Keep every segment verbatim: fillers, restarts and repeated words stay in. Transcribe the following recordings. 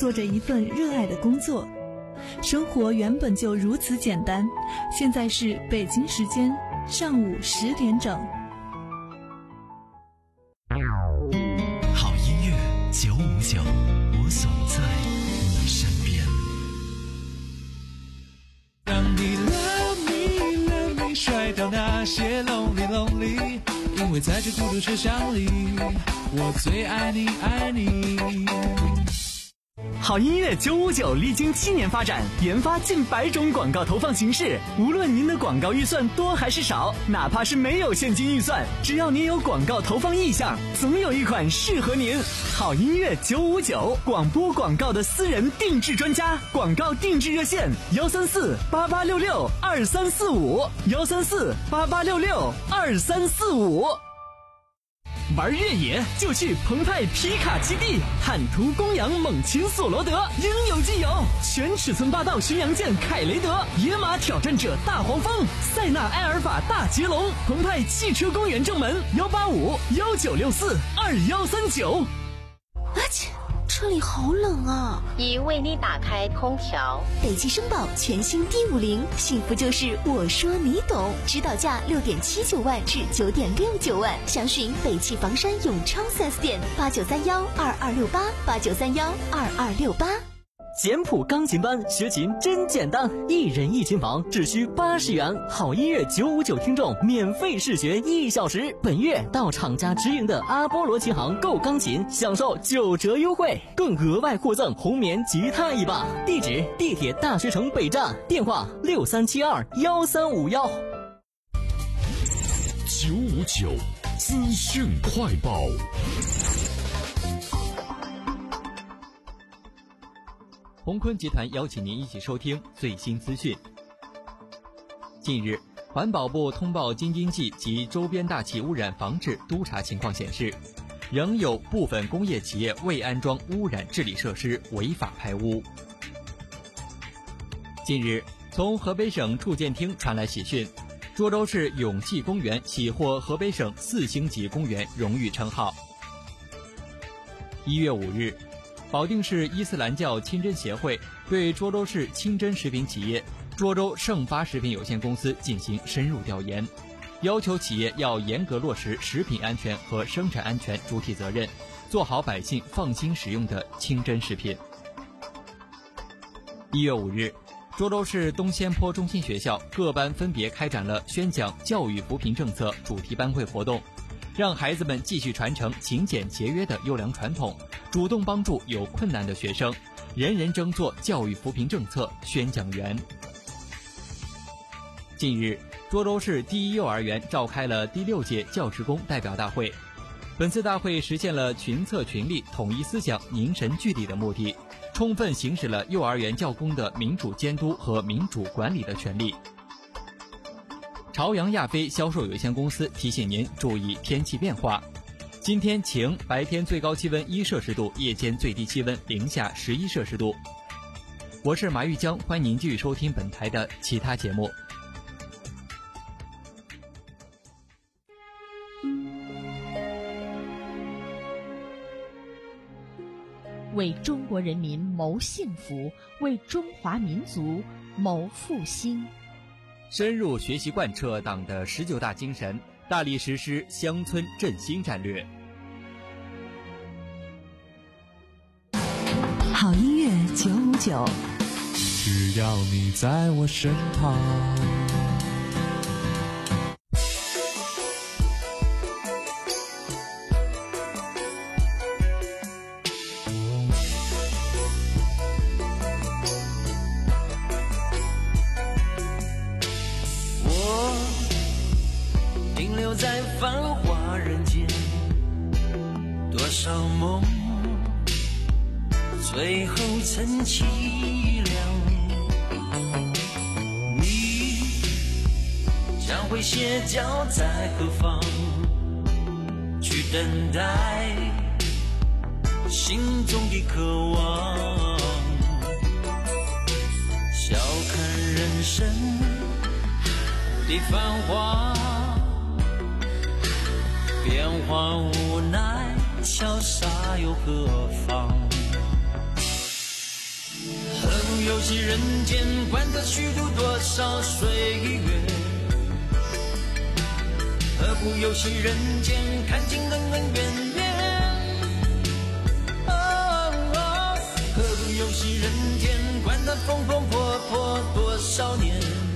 做着一份热爱的工作。生活原本就如此简单。现在是北京时间上午十点整。 好音乐九五九，我总在你身边。 让你 love me love me 甩掉那些 lonely lonely， 因为在这孤独车厢里，我最爱你爱你。 好音乐九五九历经七年发展，研发近百种广告投放形式。无论您的广告预算多还是少，哪怕是没有现金预算，只要您有广告投放意向，总有一款适合您。好音乐九五九，广播广告的私人定制专家，广告定制热线幺三四八八六六二三四五幺三四八八六六二三四五。玩越野就去澎湃皮卡基地，坦途公羊猛禽索罗德应有尽有，全尺寸霸道巡洋舰凯雷德，野马挑战者大黄蜂，塞纳埃尔法大捷龙，澎湃汽车公园正门幺八五幺九六四二幺三九。 啊切，车里好冷啊！ 已为你打开空调。 北汽声宝全新 D 五零，幸福就是我说你懂，指导价六点七九万至九点六九万，详询北汽房山永昌 四 S 店八九三幺二二六八八九三幺二二六八。 简谱钢琴班学琴真简单，一人一琴房只需八十元，好音乐九五九听众免费试学一小时。本月到厂家直营的阿波罗琴行购钢琴，享受九折优惠，更额外获赠红棉吉他一把。地址：地铁大学城北站，电话六三七二幺三五幺。 九五九资讯快报。 鸿坤集团邀请您一起收听最新资讯。近日，环保部通报京津冀及周边大气污染防治督查情况显示，仍有部分工业企业未安装污染治理设施，违法排污。近日，从河北省住建厅传来喜讯，涿州市永济公园喜获河北省四星级公园荣誉称号。一月五日，保定市伊斯兰教清真协会对涿州市清真食品企业涿州盛发食品有限公司进行深入调研，要求企业要严格落实食品安全和生产安全主体责任，做好百姓放心使用的清真食品。一月五日，涿州市东仙坡中心学校各班分别开展了宣讲教育扶贫政策主题班会活动，让孩子们继续传承勤俭节约的优良传统，主动帮助有困难的学生，人人争做教育扶贫政策宣讲员。近日，涿州市第一幼儿园召开了第六届教职工代表大会。本次大会实现了群策群力、统一思想、凝神聚力的目的，充分行使了幼儿园教工的民主监督和民主管理的权利。朝阳亚飞销售有限公司提醒您注意天气变化。今天晴，白天最高气温一摄氏度，夜间最低气温零下十一摄氏度。我是马玉江，欢迎您继续收听本台的其他节目。 为中国人民谋幸福，为中华民族谋复兴。 深入学习贯彻党的十九大精神，大力实施乡村振兴战略。 好音乐九五九， 只要你在我身旁。 在繁华人间，多少梦最后成凄凉。你将会歇脚在何方，去等待心中的渴望。笑看人生的繁华，变幻无奈，潇洒又何妨？ 游戏人间，管他虚度多少岁月。何不游戏人间，看尽恩恩怨怨。哦哦，何不游戏人间，管他风风破破多少年。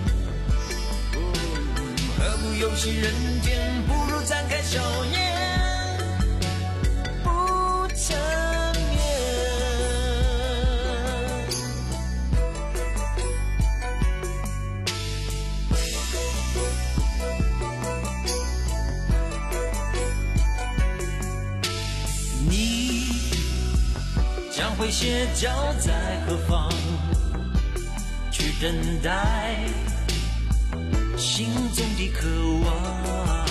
何不游戏人间，不如展开笑颜，不沉眠。你将会歇脚在何方，去等待心中的渴望，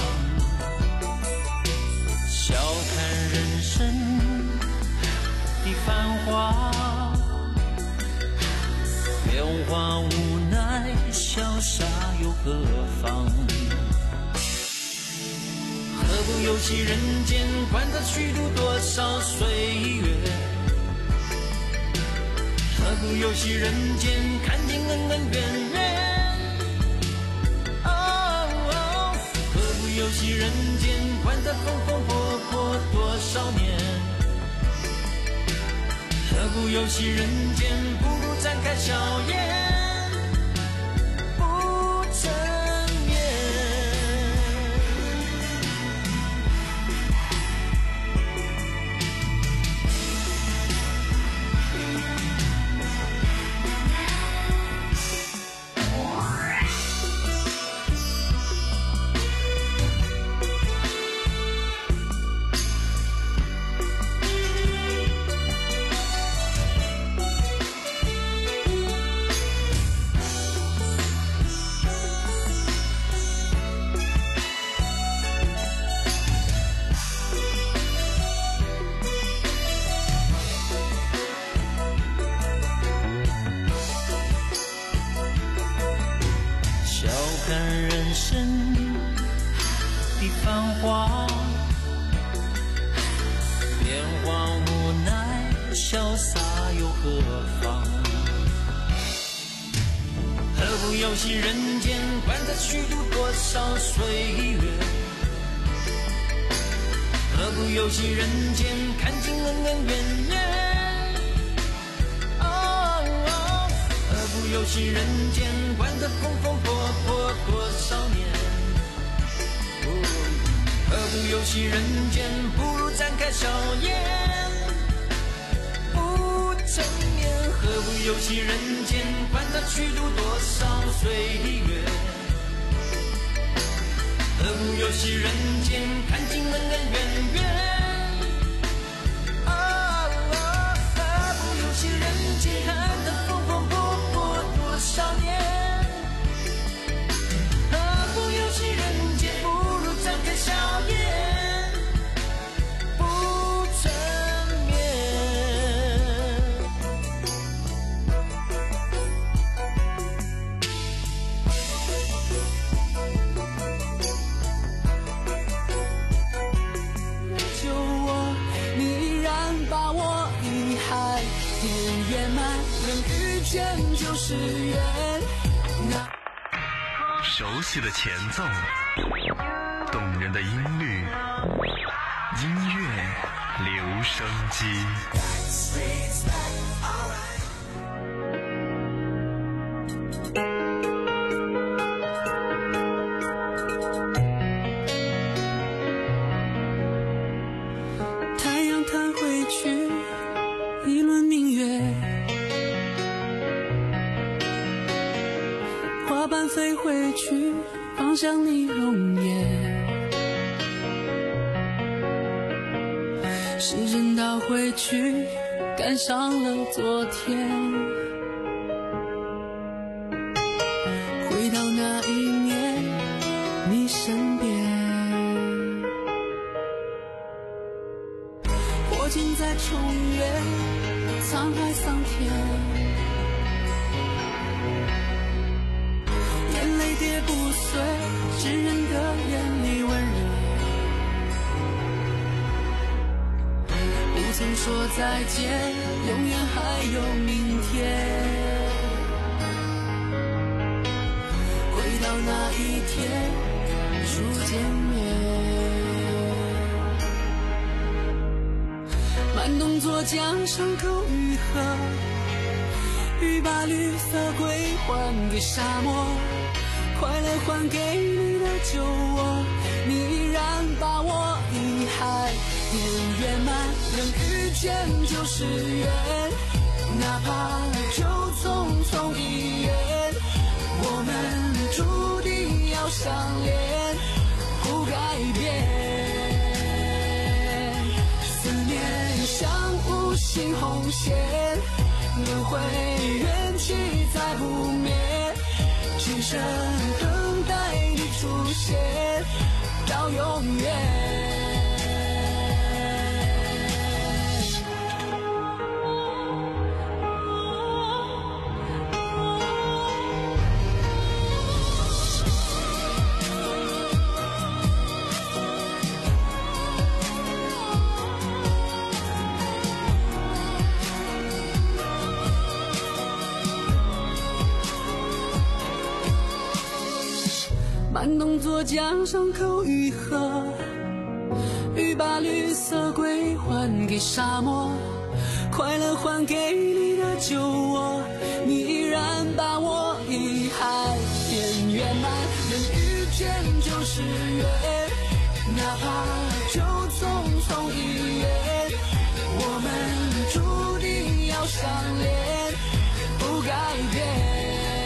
笑看人生的繁华，变化无奈，潇洒又何妨？何不游戏人间，管他虚度多少岁月？何不游戏人间，看尽恩恩怨怨？游戏人间，管他风风火火多少年。何不游戏人间，不如展开笑颜，不沉眠。游戏人间，管他虚度多少岁月。何不游戏人间，看尽恩恩怨怨。哦哦，何不游戏人间，管他风风破破多少年。哦，何不游戏人间，不如展开笑颜，不沉眠。何不游戏人间，管他虚度多少岁月。何不游戏人间，看尽恩恩怨怨。哦哦，何不游戏人间，看他风风破破多少年。何不游戏人间，不如展开笑颜，不沉眠。就是缘。 熟悉的前奏，动人的音律，音乐留声机。 太阳弹回去，一轮明月。花瓣飞回去，放向你容颜。时针倒回去，赶上了昨天。回到那一年，你身边。破镜再重圆，沧海桑田。跌不碎，世人的眼里温热。不曾说再见，永远还有明天。 那一天初见面。慢动作将伤口愈合，欲把绿色归还给沙漠，快乐还给你的酒窝，你依然把我遗骸点圆满。能遇见就是缘，哪怕就匆匆一眼，我们注定要相恋，不改变。思念像无形红线，轮回缘起再不灭，今生等待你出现到永远。慢动作将伤口愈合，欲把绿色归还给沙漠，快乐还给你的酒窝，你依然把我遗骸点圆满。能遇见就是缘，哪怕就匆匆一眼，我们注定要相恋，不改变。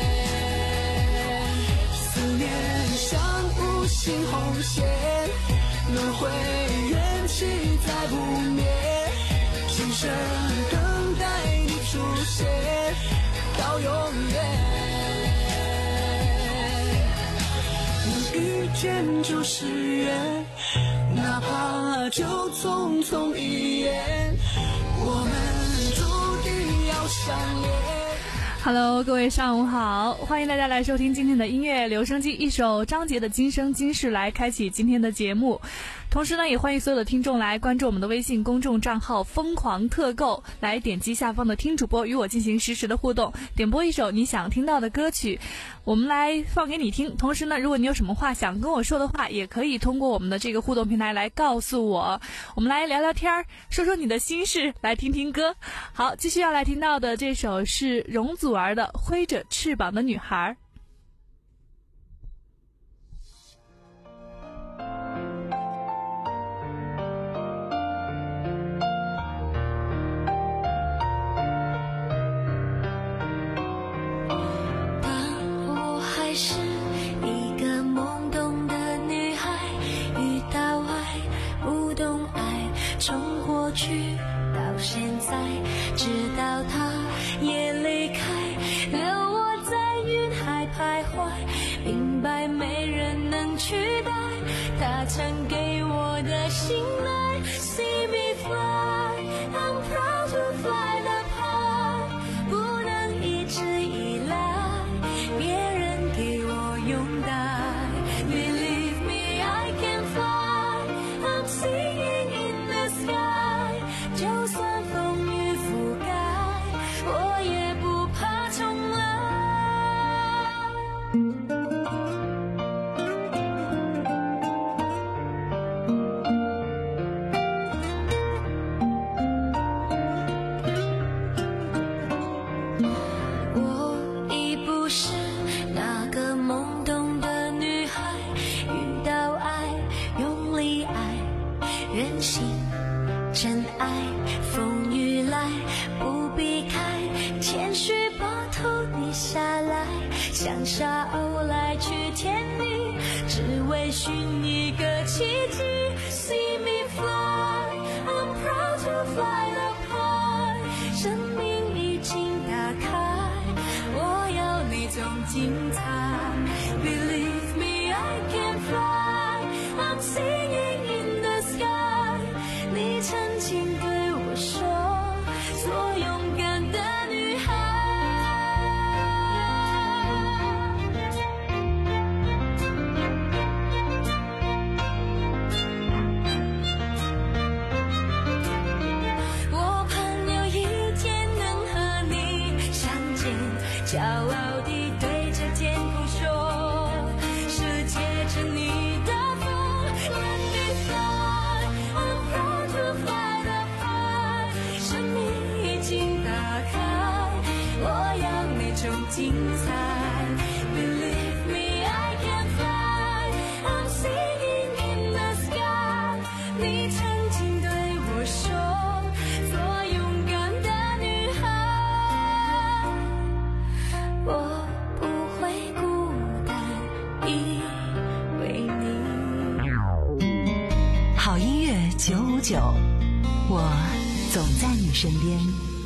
像无形红线，轮回缘起再不灭，今生等待你出现到永远。能遇见就是缘，哪怕就匆匆一眼，我们注定要相恋。 Hello， 各位上午好，欢迎大家来收听今天的音乐留声机，一首张杰的《今生今世》来开启今天的节目。同时呢，也欢迎所有的听众来关注我们的微信公众账号疯狂特购，来点击下方的听主播与我进行实时的互动，点播一首你想听到的歌曲，我们来放给你听。同时呢，如果你有什么话想跟我说的话，也可以通过我们的这个互动平台来告诉我，我们来聊聊天，说说你的心事，来听听歌。好，继续要来听到的这首是容祖儿的《挥着翅膀的女孩》。 是一个懵懂的女孩，遇到爱不懂爱，从过去到现在，直到她也离开，留我在云海徘徊，明白没人能取代她曾给我的信赖。 See me fly, I'm proud to fly the high， 不能一直依赖别人给我拥戴。 Believe me, I can fly, I'm singing in the sky， 就算风雨覆盖，我也不怕重来。我已不是那个懵懂的女孩，遇到爱用力爱，任性真爱，风雨来不避开，谦虚把头低下来，像沙鸥来去天地，只为寻一个奇迹。 See me fly, I'm proud to fly the high， 生命已经打开，我要你总精彩。 Believe me, I can fly, I'm singing in the sky， 你曾经对我说，做勇敢的女孩。我盼有一天能和你相见，骄傲地对着天空说精彩。Believe me, I can fly. I'm singing in the sky. 你曾经对我说，做勇敢的女孩，我不会孤单，因为你。 好音乐九五九，我总在你身边。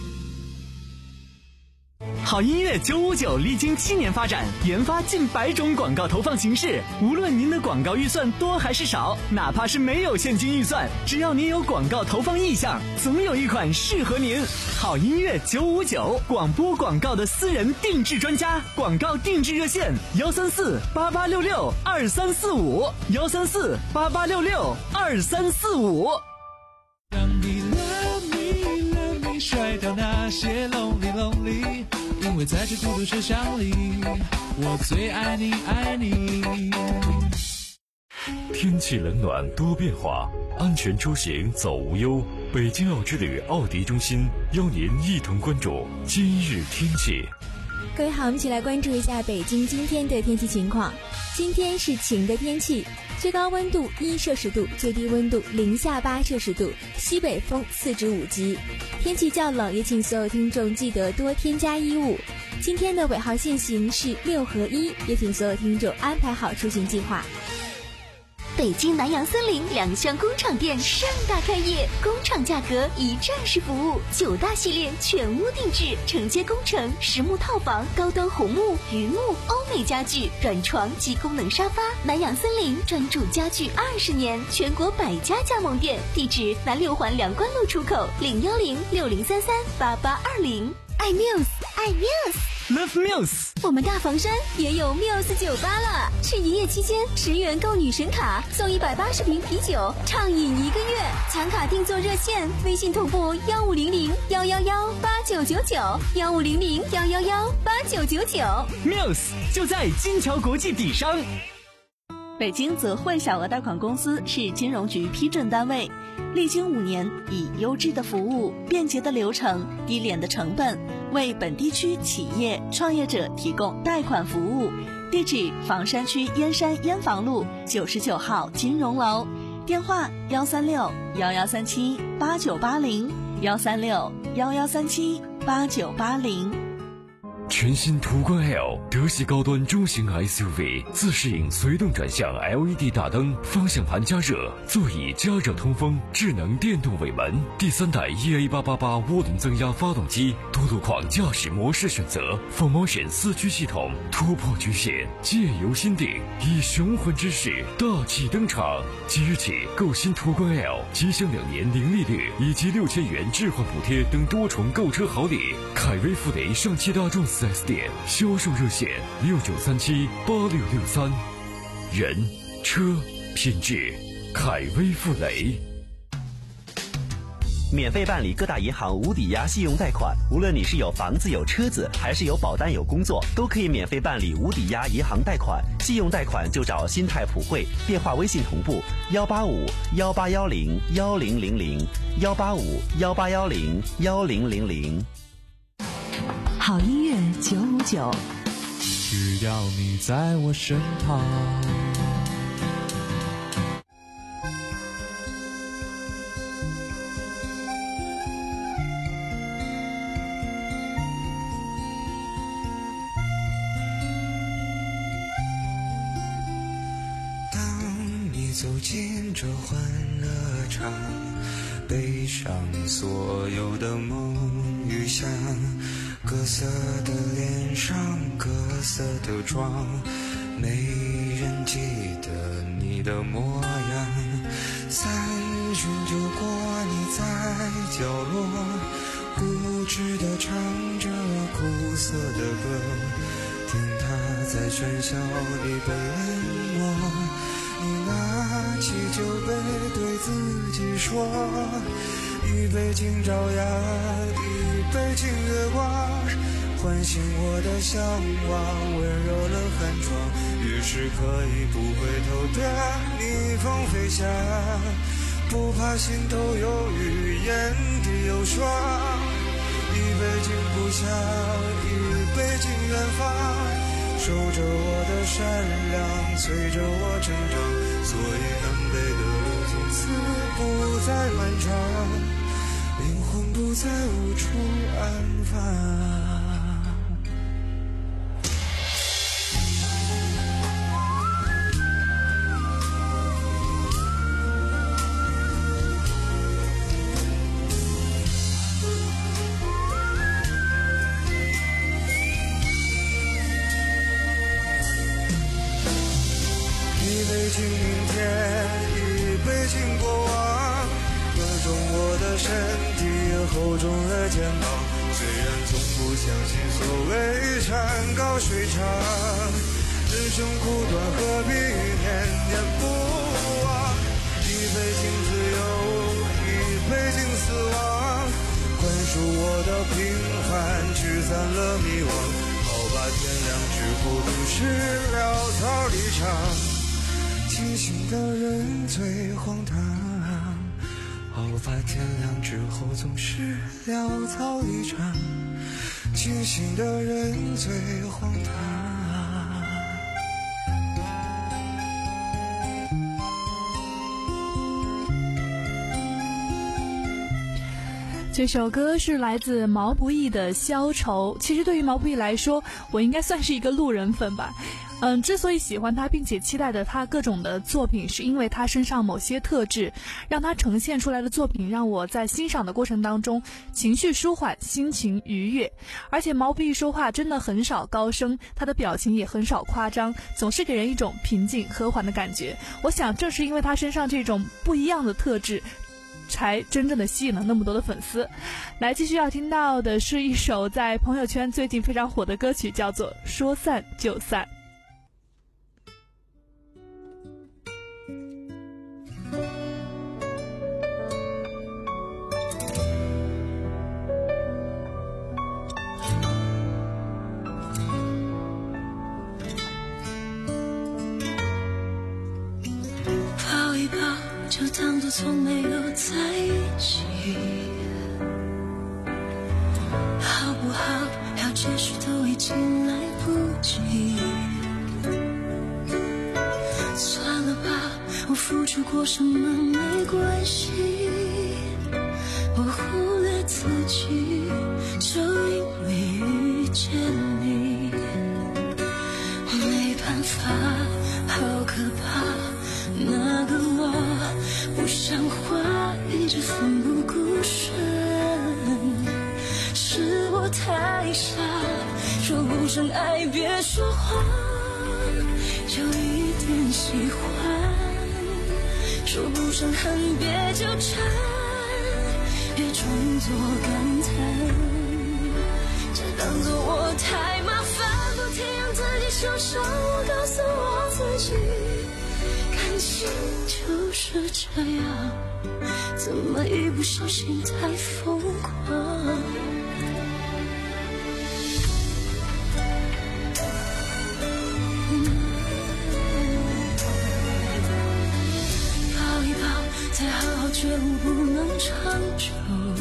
好音乐九五九历经七年发展，研发近百种广告投放形式。无论您的广告预算多还是少，哪怕是没有现金预算，只要您有广告投放意向，总有一款适合您。好音乐九五九，广播广告的私人定制专家，广告定制热线：幺三四八八六六二三四五，幺三四八八六六二三四五。 让你 love me love me 甩掉那些 lonely lonely， 因为在这孤独车厢里，我最爱你爱你。 天气冷暖多变化，安全出行走无忧。北京奥之旅奥迪中心邀您一同关注今日天气。 各位好，我们一起来关注一下北京今天的天气情况。今天是晴的天气，最高温度一摄氏度，最低温度零下八摄氏度，西北风四至五级。天气较冷，也请所有听众记得多添加衣物。今天的尾号限行是六合一，也请所有听众安排好出行计划。 北京南洋森林两厢工厂店盛大开业，工厂价格一站式服务，九大系列全屋定制，承接工程、实木套房、高端红木、榆木、欧美家具、软床及功能沙发。南洋森林专注家具二十年，全国百家加盟店，地址南六环梁关路出口，零幺零六零三三八八二零。爱 Muse， 爱 Muse。Love Muse， 我们大房山也有 Muse 酒吧了。是营业期间，十元购女神卡送一百八十瓶啤酒，畅饮一个月。抢卡订座热线：微信同步幺五零零幺幺幺八九九九，幺五零零幺幺幺八九九九。 Muse 就在金桥国际底商。 北京泽汇小额贷款公司是金融局批准单位，历经五年，以优质的服务、便捷的流程、低廉的成本，为本地区企业创业者提供贷款服务。地址：房山区燕山燕房路九十九号金融楼，电话：幺三六幺幺三七八九八零，幺三六幺幺三七八九八零。 全新途观 L 德系高端中型 S U V， 自适应随动转向 L E D 大灯，方向盘加热，座椅加热通风，智能电动尾门，第三代 E A 八八八涡轮增压发动机，多路况驾驶模式选择 Full Motion 四驱系统，突破局限，借由心定，以雄浑之势大气登场。即日起购新途观 L， 即享两年零利率以及六千元置换补贴等多重购车好礼。凯威富雷上汽大众四 S 店销售热线六九三七八六六三，人车品质，凯威富雷。 免费办理各大银行无抵押信用贷款，无论你是有房子有车子，还是有保单有工作，都可以免费办理无抵押银行贷款。信用贷款就找新泰普惠，电话微信同步幺八五幺八幺零幺零零零幺八五幺八幺零幺零零零。 好音乐九五九， 只要你在我身旁。 当你走进这欢乐场，背上所有的梦与想，各色的脸上，各色的妆，没人记得你的模样。三巡酒过，你在角落，固执地唱着苦涩的歌，听它在喧嚣里被冷落。你拿起酒杯对自己说，一杯敬朝阳，一杯敬月光，唤醒我的向往，温柔了寒窗，于是可以不回头的逆风飞翔，不怕心头有雨，眼底有霜。一杯敬故乡，一杯敬远方，守着我的善良，催着我成长，所以南北的路从此不再漫长，灵魂不再无处安放。一杯敬明天，一杯敬过往，歌中我的身体，厚重的肩膀。虽然从不相信所谓山高水长，人生苦短，何必念念不忘？一杯敬自由，一杯敬死亡，宽恕我的平凡，驱散了迷惘。好吧，天亮之后总是潦草离场。清醒的人最荒唐，好吧，天亮之后总是潦草一场，清醒的人最荒唐。 这首歌是来自毛不易的《消愁》。其实对于毛不易来说，我应该算是一个路人粉吧。嗯，之所以喜欢他并且期待的他各种的作品，是因为他身上某些特质，让他呈现出来的作品让我在欣赏的过程当中情绪舒缓，心情愉悦。而且毛不易说话真的很少高声，他的表情也很少夸张，总是给人一种平静和缓的感觉。我想正是因为他身上这种不一样的特质，才真正的吸引了那么多的粉丝。来，继续要听到的是一首在朋友圈最近非常火的歌曲，叫做《说散就散》。 抱一抱，就当作从没有在一起，好不好？要解释都已经来不及。算了吧，我付出过什么没关系，我忽略自己，就因为遇见你。没办法，好可怕，那个我不像话，一直奋不顾身，是我太傻，说不上爱别说谎，就一点喜欢，说不上恨别纠缠，别装作感叹，这当作我太麻烦，不停让自己受伤，我告诉我自己，感情就是这样，怎么一不小心太疯狂。抱一抱，再好好觉悟不能长久，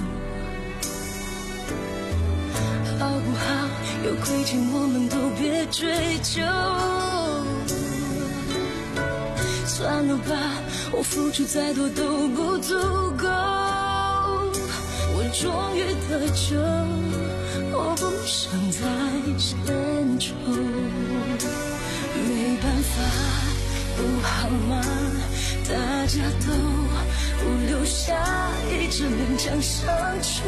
好不好？有亏欠我们都别追究。算了吧，我付出再多都不足够，我终于得救，我不想再献丑。没办法，不好吗？大家都不留下一直勉强相处，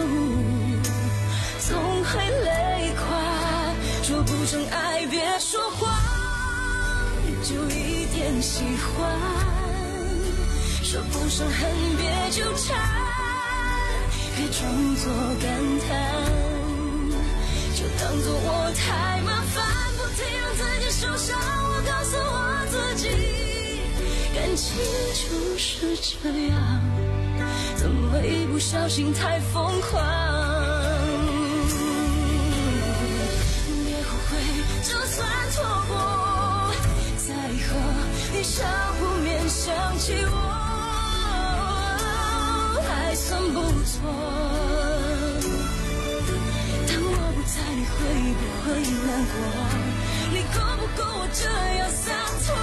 总会累垮，说不上爱别说谎，就一点喜欢，说不上恨别纠缠，别装作感叹，就当作我太麻烦，不停让自己受伤，我告诉我自己，感情就是这样，怎么一不小心太疯狂。别后悔，就算错过，再和你相互勉想起我，还算不错。当我不在，你会不会难过？你够不够我这样洒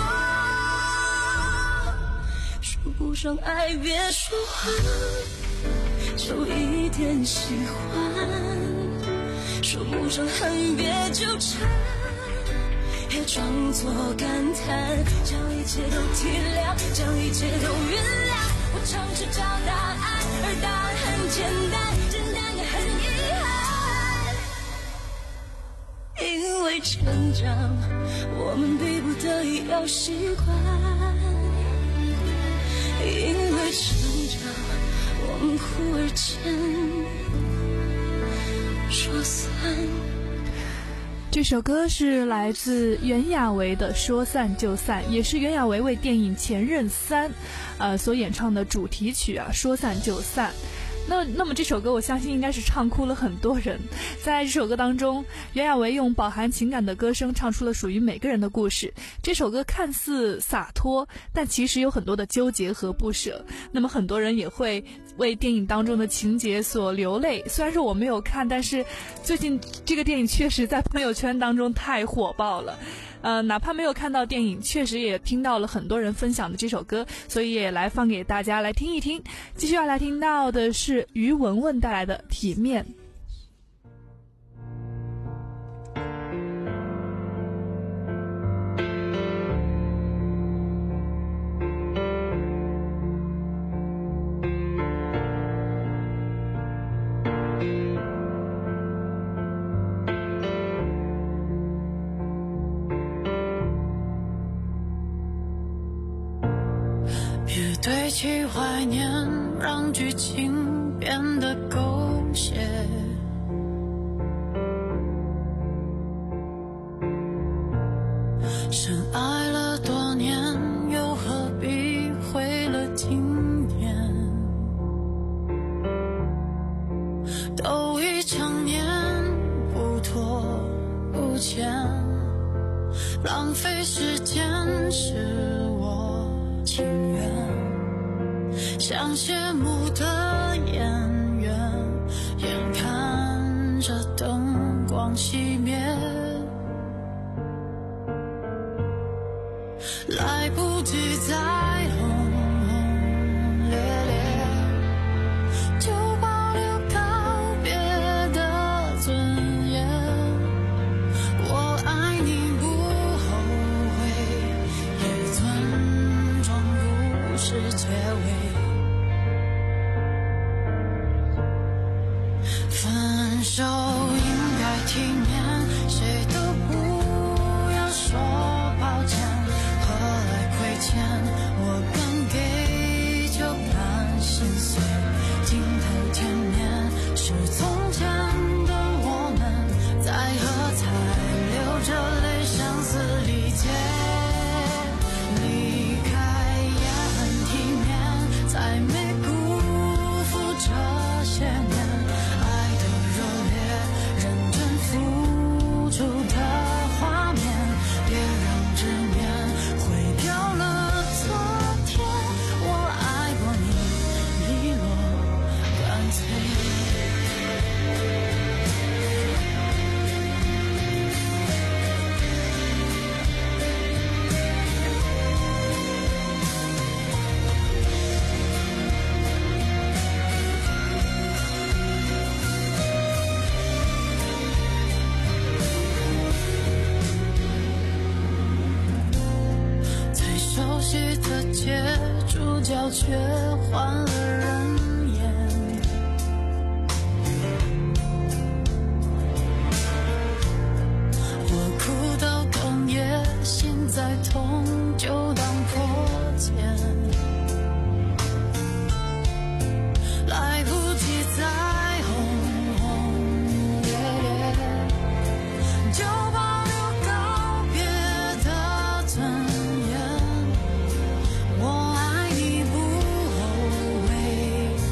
脱？说不上爱别说谎，就一点喜欢；说不上恨别纠缠，也装作感叹。将一切都体谅，将一切都原谅。我尝试找答案，而答案很简单，简单也很遗憾。因为成长，我们逼不得已要习惯；因为成长，我们忽而间说散。 这首歌是来自袁娅维的《说散就散》，也是袁娅维为电影《前任三》呃所演唱的主题曲啊，《说散就散》。那那么这首歌我相信应该是唱哭了很多人。在这首歌当中，袁娅维用饱含情感的歌声唱出了属于每个人的故事。这首歌看似洒脱，但其实有很多的纠结和不舍。那么很多人也会为电影当中的情节所流泪。虽然说我没有看，但是最近这个电影确实在朋友圈当中太火爆了。呃，哪怕没有看到电影，确实也听到了很多人分享的这首歌，所以也来放给大家来听一听。继续要来听到的是于文文带来的《体面》。 堆起怀念，让剧情变得狗血。深爱了多年，又何必毁了经典？都已成年，不拖不欠，浪费时间是我情愿。像谢幕的演员，眼看着灯光熄灭，来不及再轰轰烈烈，就保留告别的尊严。我爱你不后悔，也尊重故事结尾。分手应该体面，谁都不要说抱歉，何来亏欠？我敢给就敢心碎，镜头前面是从前的我们，在喝彩流着泪相思理解。离开也很体面，才没辜负这些年。出的画面，别让执念毁掉了昨天。我爱过你，利落干脆。街主角却换了人演，我哭到哽咽，心再痛就当破茧，来不及再轰轰烈烈，就保留告别的尊严。我爱你不后悔，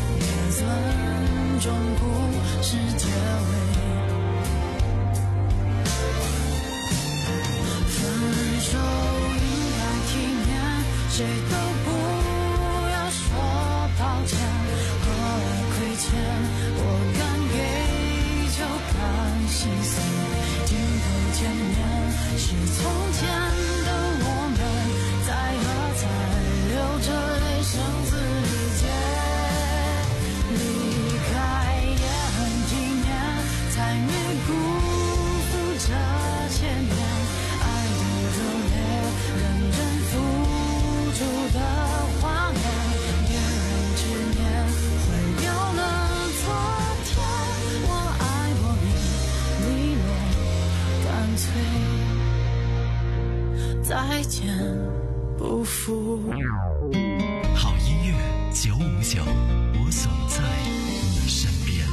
再见不负。 好音乐九五九，我总在你身边。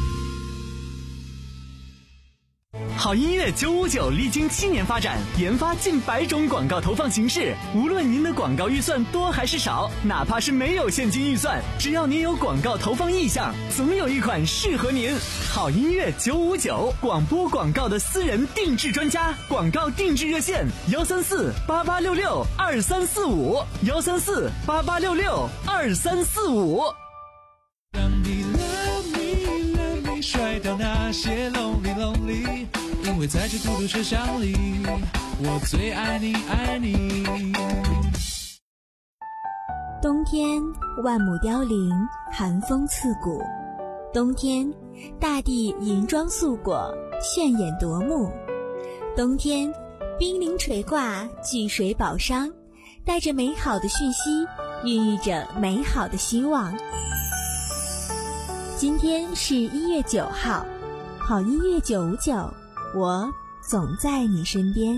好音乐九五九历经七年发展，研发近百种广告投放形式。无论您的广告预算多还是少，哪怕是没有现金预算，只要您有广告投放意向，总有一款适合您。好音乐九五九，广播广告的私人定制专家，广告定制热线：幺三四八八六六二三四五，幺三四八八六六二三四五。 让你 love me love me 甩掉那些 lonely lonely， 因为在这孤独车厢里，我最爱你爱你。 冬天万木凋零，寒风刺骨。冬天大地银装素裹，炫眼夺目。冬天冰凌垂挂，巨水宝商，带着美好的讯息，孕育着美好的希望。今天是一月九号，好音乐九五九，我总在你身边。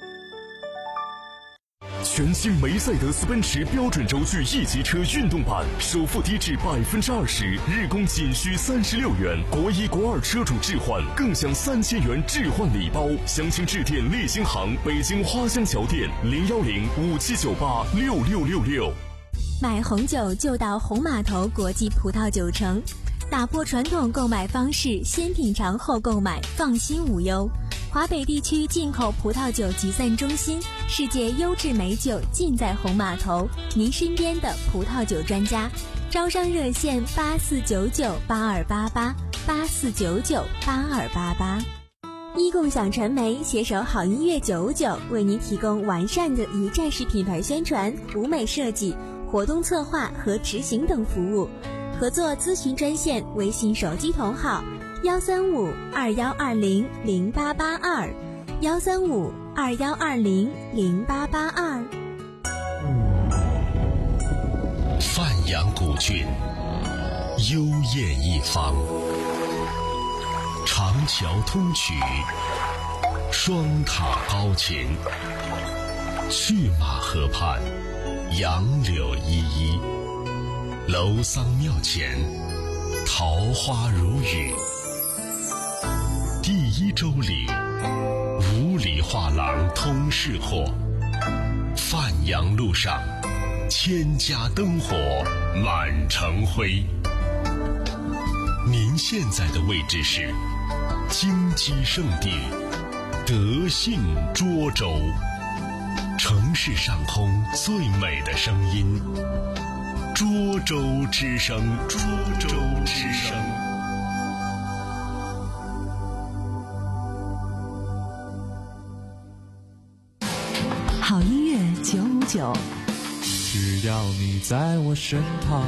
全新梅赛德斯奔驰标准轴距 E 级车运动版，首付低至百分之二十，日供仅需三十六元，国一国二车主置换更享三千元置换礼包。详情致电立新行北京花乡桥店零幺零五七九八六六六六。 买红酒就到红码头国际葡萄酒城，打破传统购买方式，先品尝后购买，放心无忧。华北地区进口葡萄酒集散中心，世界优质美酒尽在红码头，您身边的葡萄酒专家。招商热线八四九九八二八八八四九九八二八八。一共享传媒携手好音乐九五九，为您提供完善的一站式品牌宣传、舞美设计、活动策划和执行等服务。合作咨询专线：微信手机同号幺三五二幺二零零八八二，幺三五二幺二零零八八二。 范阳古郡，幽艳一方，长桥通衢，双塔高擎，去马河畔，杨柳依依，楼桑庙前，桃花如雨。第一周里，五里画廊通市货，范阳路上，千家灯火满城辉。您现在的位置是金鸡圣地德信涿州，城市上空最美的声音，涿州之声，涿州之声。 好音乐九五九， 只要你在我身旁。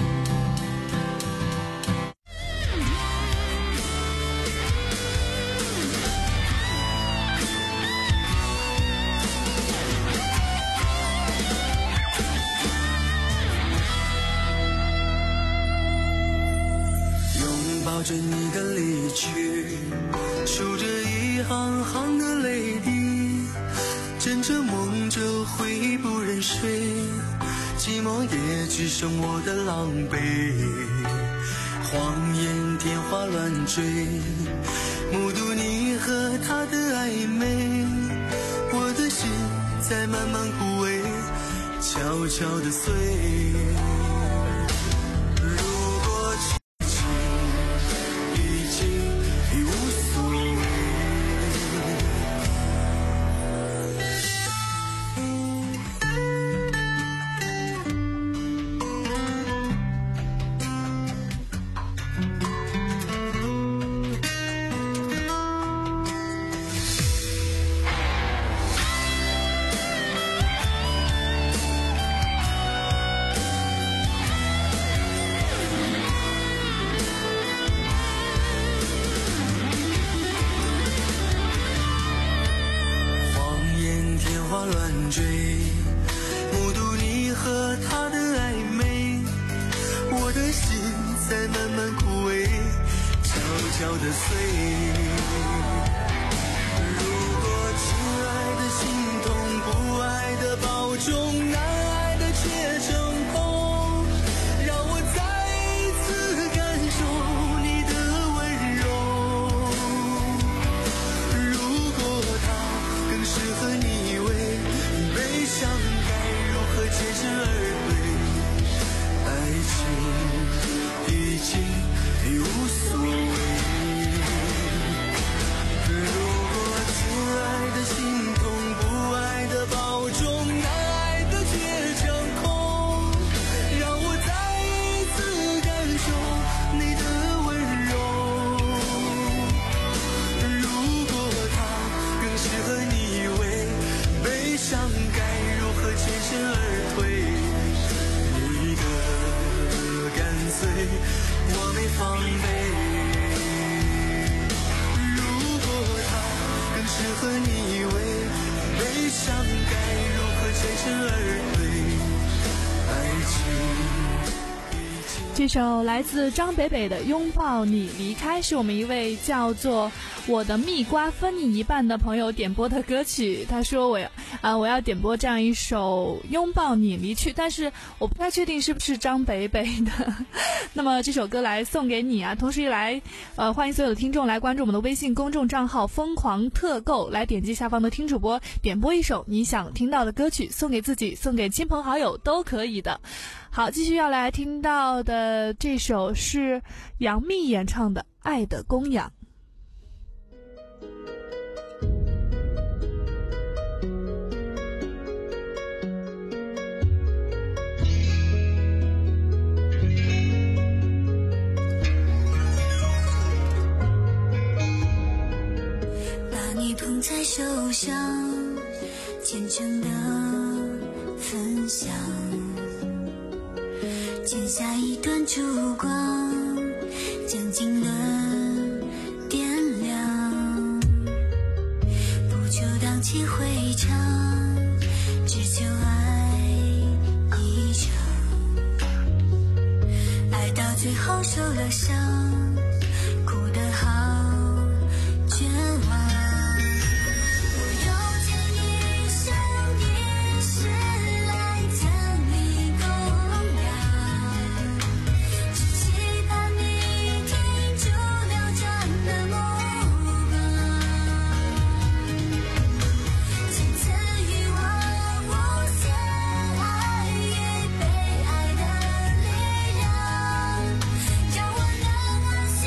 拥抱着你的离去，数着一行行的泪滴，枕着梦着回不忍睡，寂寞也只剩我的狼狈。谎言天花乱坠，目睹你和他的暧昧，我的心在慢慢枯萎，悄悄地碎。追，目睹你和他的暧昧，我的心在慢慢枯萎，悄悄地碎。如果亲爱的心痛，不爱的和你依偎，悲伤该如何全身而退？爱情已经已无所谓。如果亲爱的心痛，不爱的保重，难爱的倔强空，让我再一次感受你的温柔。如果他更适合你依偎，悲伤该如何全身而退？你的干脆我没防备。如果他更适合你依偎，悲伤该如何全身而退？爱情这首来自张北北的《拥抱你离开》是我们一位叫做我的蜜瓜分你一半的朋友点播的歌曲。他说我要啊、呃、我要点播这样一首《拥抱你离去》，但是我不太确定是不是张北北的。那么这首歌来送给你啊，同时来呃欢迎所有的听众来关注我们的微信公众账号疯狂特购，来点击下方的听主播点播一首你想听到的歌曲，送给自己送给亲朋好友都可以的。好，继续要来听到的这首是杨幂演唱的《爱的供养》。 把你捧在手上，虔诚的分享，剪下一段烛光，将经纶点亮，不求荡气回肠，只求爱一场，爱到最后受了伤，哭得好绝望。 让我能安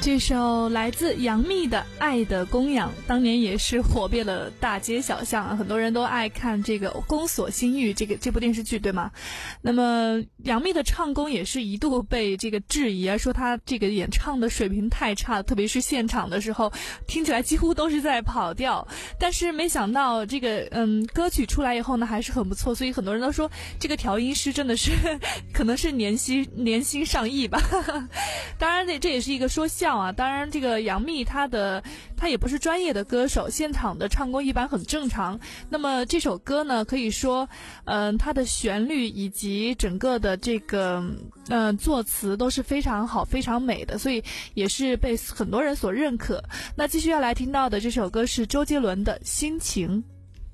这首来自杨幂的《爱的供养》，当年也是火遍了大街小巷啊，很多人都爱看这个《宫锁心玉》这个这部电视剧，对吗？那么杨幂的唱功也是一度被这个质疑啊，说她这个演唱的水平太差，特别是现场的时候，听起来几乎都是在跑调。但是没想到这个嗯歌曲出来以后呢，还是很不错，所以很多人都说这个调音师真的是可能是年薪年薪上亿吧。当然这这也是一个说笑啊，当然这个杨幂她的她也不是专业的歌手，现场的唱功一般很正常。那么这首歌呢，可以说嗯、呃、它的旋律以及整个的这个嗯、呃、作词都是非常好非常美的，所以也是被很多人所认可。那继续要来听到的这首歌是周杰伦的心情。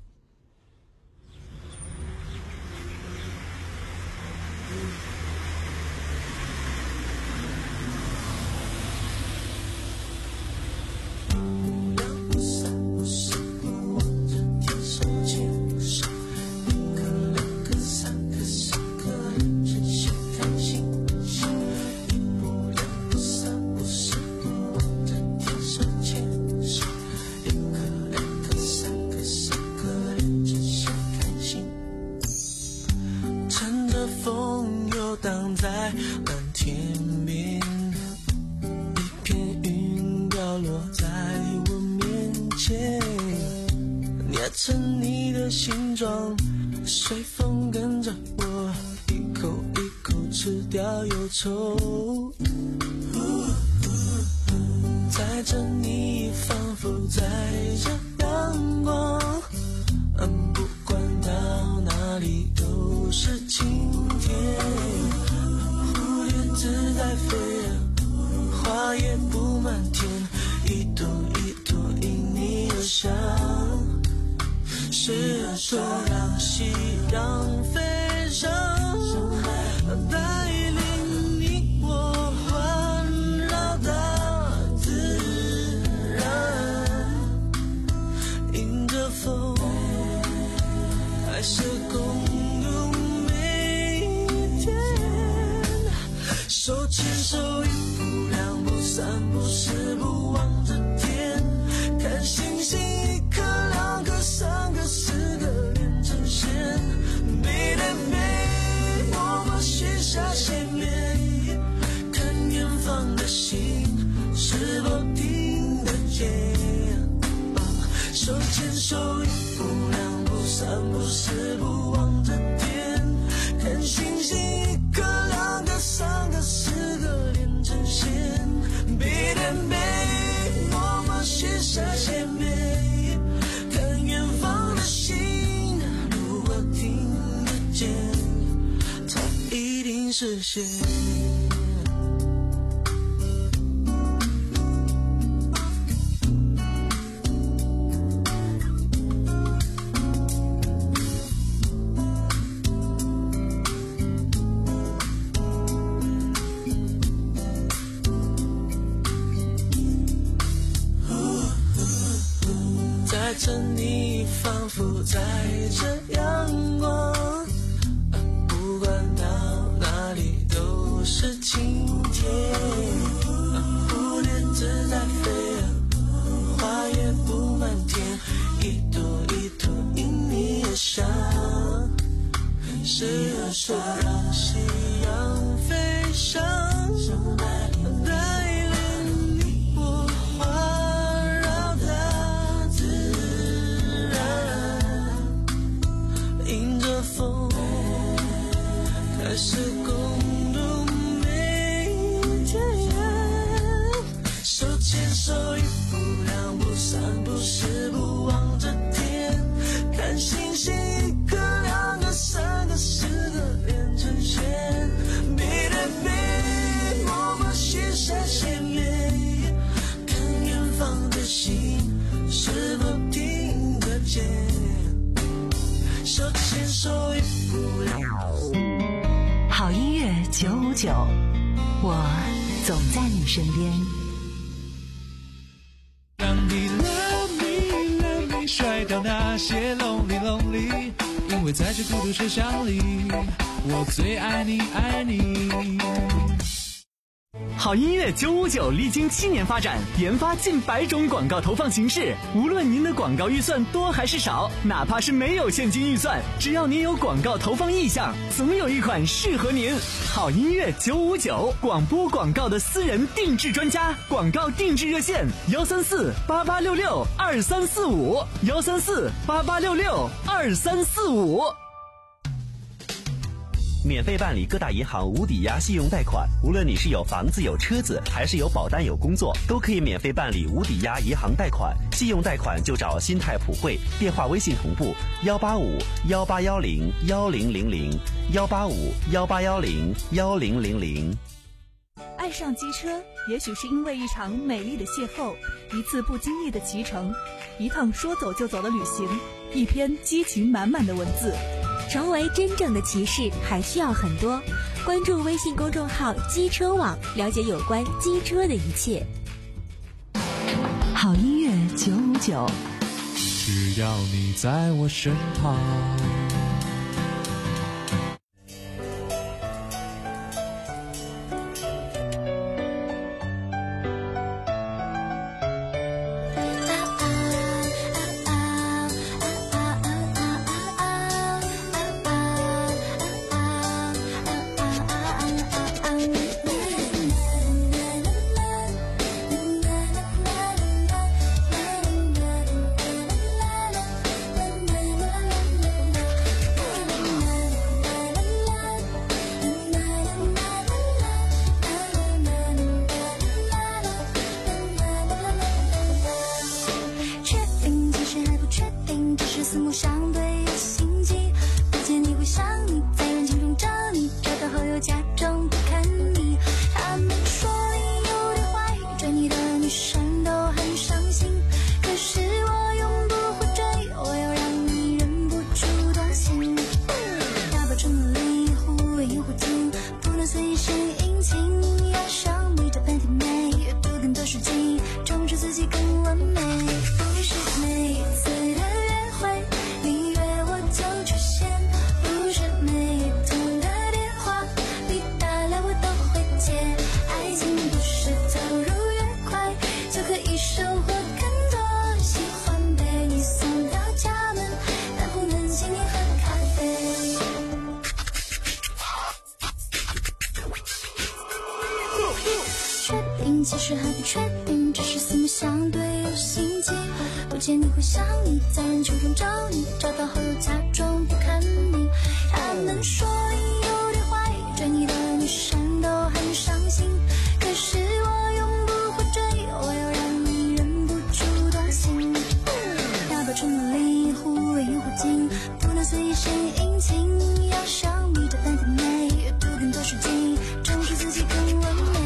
荡在蓝天边，一片云掉落在我面前，捏成你的形状，随风跟着我一口一口吃掉忧愁，载着你仿佛载着阳光，嗯，不管到哪里都是晴天，蝴蝶自在飞，花也布满天，一朵一朵因你而香，是说让夕阳飞上，带领你我环绕大自然，迎着风还是共度每一天，手牵手一步两步三步四步望着天，看星星一颗两颗三个四个连成线，背对背我们许下心愿，看远方的星是否听得见，手牵手一步两步三步四步望着天，看星星一颗两颗三个四个连成线，背对背我们许下心愿，看远方的星如果听得见，它一定实现。载着你仿佛载着阳光，不管到哪里都是晴天，蝴蝶自在飞，花也布满天，一朵一朵因你而香，是而说让夕阳飞上，带领你我环绕大自然，迎着风开始共度每一天，手牵手一步两步三步四步望着天，看星星一颗两个三个四个连成线，背对背我们许下心愿，看远方的星是否听得见，手牵手一步两步。 好音乐九五九，我总在你身边。 让你 love me love me 甩掉那些 lonely lonely， 因为在这孤独车厢里，我最爱你爱你。 好音乐九五九历经七年发展，研发近百种广告投放形式。无论您的广告预算多还是少，哪怕是没有现金预算，只要您有广告投放意向，总有一款适合您。好音乐九五九，广播广告的私人定制专家，广告定制热线：幺三四八八六六二三四五，幺三四八八六六二三四五。 免费办理各大银行无抵押信用贷款，无论你是有房子有车子，还是有保单有工作，都可以免费办理无抵押银行贷款。信用贷款就找新泰普惠，电话微信同步幺八五幺八幺零幺零零零幺八五幺八幺零幺零零零。 爱上机车，也许是因为一场美丽的邂逅，一次不经意的骑乘，一趟说走就走的旅行，一篇激情满满的文字。 成为真正的骑士还需要很多，关注微信公众号机车网，了解有关机车的一切。 好音乐九五九， 只要你在我身旁。 其实还不确定，只是四目相对有心悸，不见你会想你，在人群中找你，找到后又假装不看你。他们说你有点坏，追你的女生都很伤心，可是我永不会追，我要让你忍不住动心。要保持努力，忽远忽近，不能随意献殷勤，要想你这般甜美，阅读更多书籍，重视自己更完美。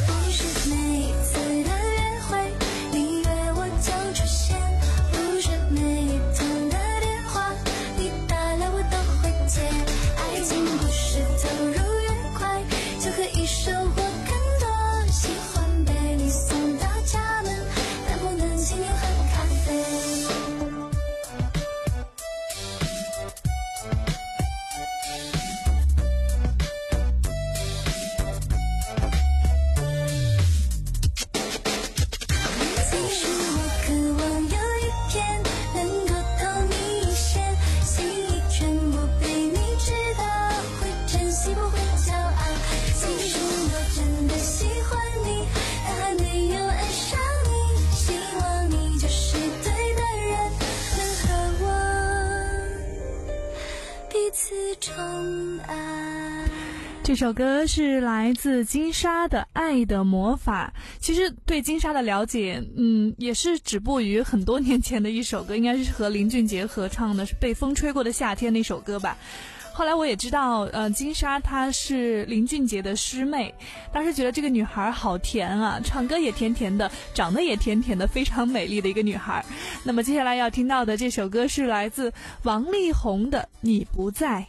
这首歌是来自金莎的《爱的魔法》。其实对金莎的了解，嗯，也是止步于很多年前的一首歌，应该是和林俊杰合唱的，是《被风吹过的夏天》那首歌吧。后来我也知道，呃，金莎她是林俊杰的师妹，当时觉得这个女孩好甜啊，唱歌也甜甜的，长得也甜甜的，非常美丽的一个女孩。那么接下来要听到的这首歌是来自王力宏的《你不在》。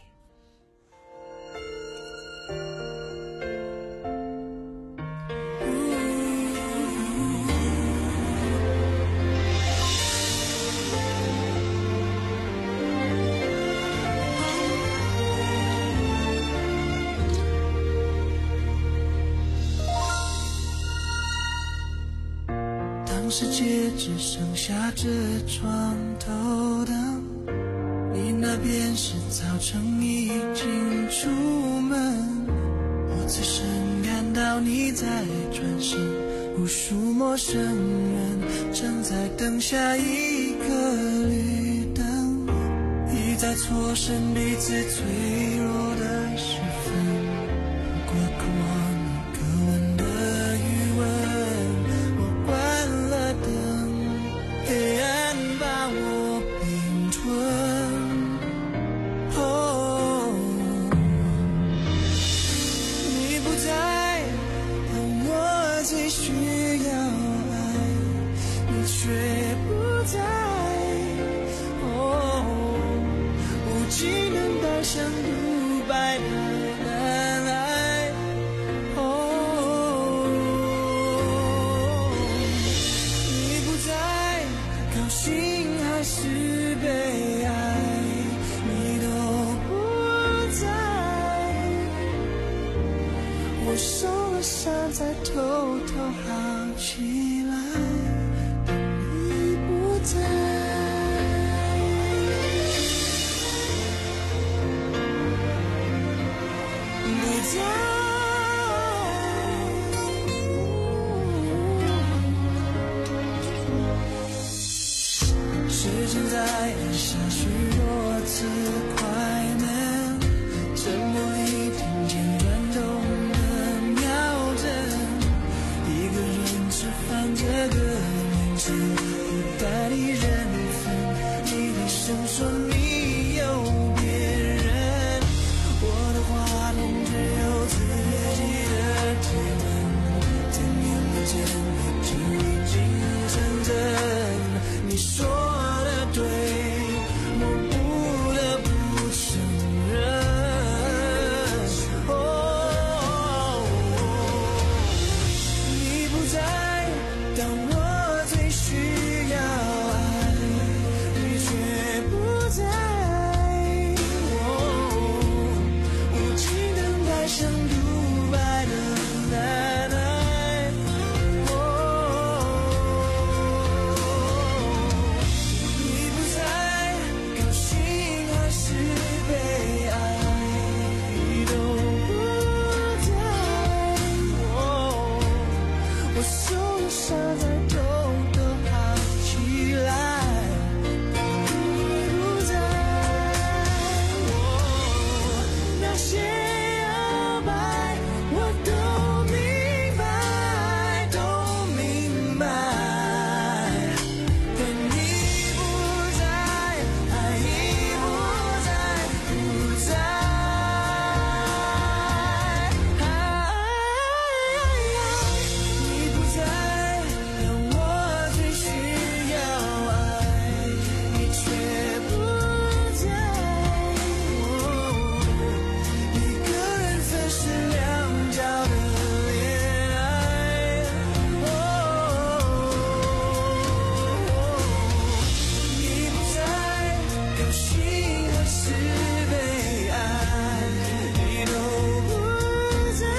世界只剩下这床头灯，你那边是早晨已经出门，我最深感到你在转身，无数陌生人正在等下一个绿灯，一再错身彼此脆弱的时分，过渴望你渴吻的余温，我关了灯，黑暗把我并吞。哦，你不在，当我最需要爱，你却不在。哦，无技能带上独白的难爱。哦，你不在，高兴还是悲哀，你都不在。我受了伤，才偷偷好起来。你不在。时间在按下许多次快门，沉默里听见转动的秒针，一个人吃饭这个名字不代理人分，你低声说你有别人，我的话筒只有自己的贴文，怎样的见面就已经成真，你说的对，我不得不承认。哦，你不在，当我最需要爱，你却不在。哦，无技能带上独白的难爱。哦，你不在，高兴还是悲哀，你都不在。哦，我受了伤才偷偷好起来。你不在。哦，那些摇摆我都明白，都明白。但你不在，爱已不在，不在。你不在，当我最需要爱，你却不在。哦，一个人分饰两角的恋爱。哦，你不在，高兴还是悲哀，你都不在。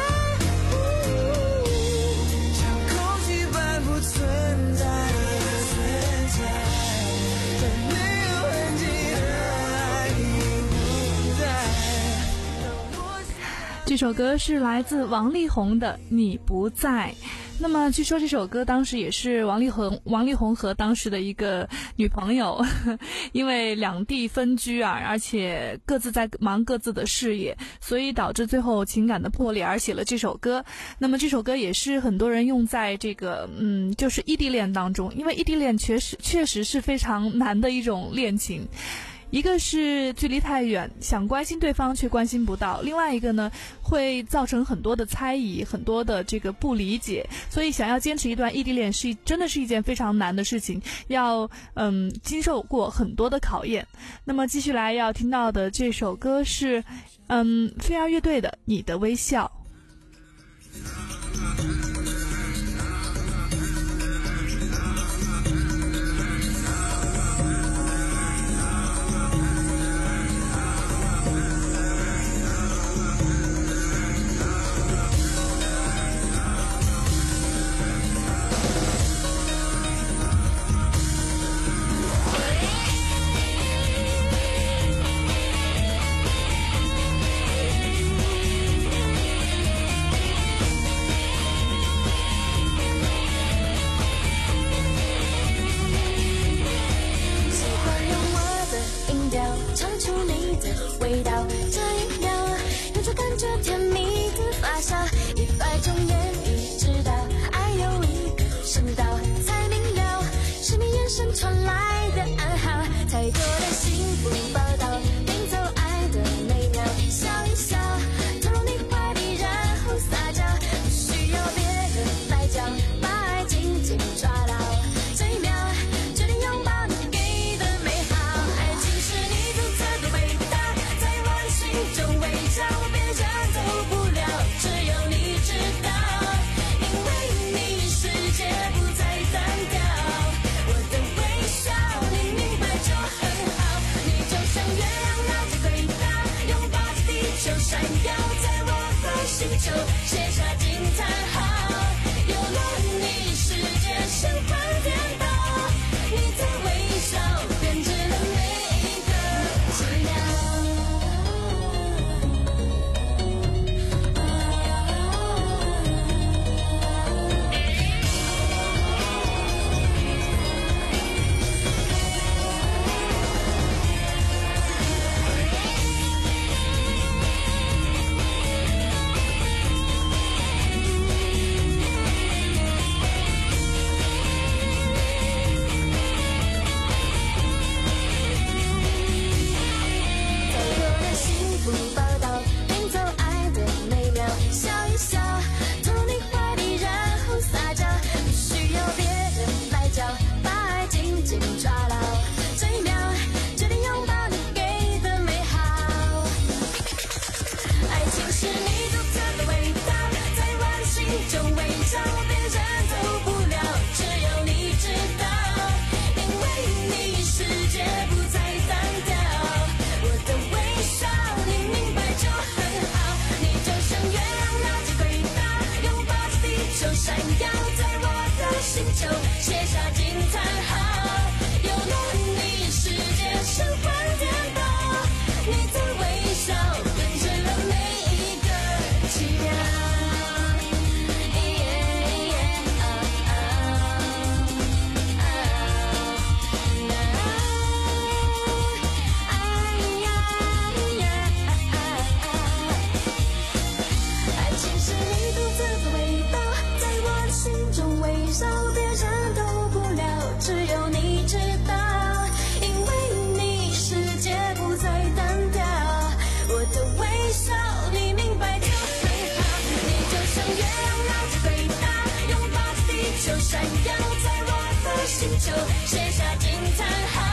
像空气般不存在的存在，在没有痕迹的爱已不在。 这首歌是来自王力宏的《你不在》。那么据说这首歌当时也是王力宏王力宏和当时的一个女朋友因为两地分居啊，而且各自在忙各自的事业，所以导致最后情感的破裂而写了这首歌。那么这首歌也是很多人用在这个嗯就是异地恋当中，因为异地恋确实确实是非常难的一种恋情。一个是距离太远，想关心对方却关心不到，另外一个呢会造成很多的猜疑，很多的这个不理解，所以想要坚持一段异地恋是真的是一件非常难的事情，要嗯经受过很多的考验。那么继续来要听到的这首歌是嗯飞儿乐队的《你的微笑》。 球，写下惊叹号。有了你，世界神魂颠倒，你的微笑编织了每一个奇妙。星球写下惊叹号。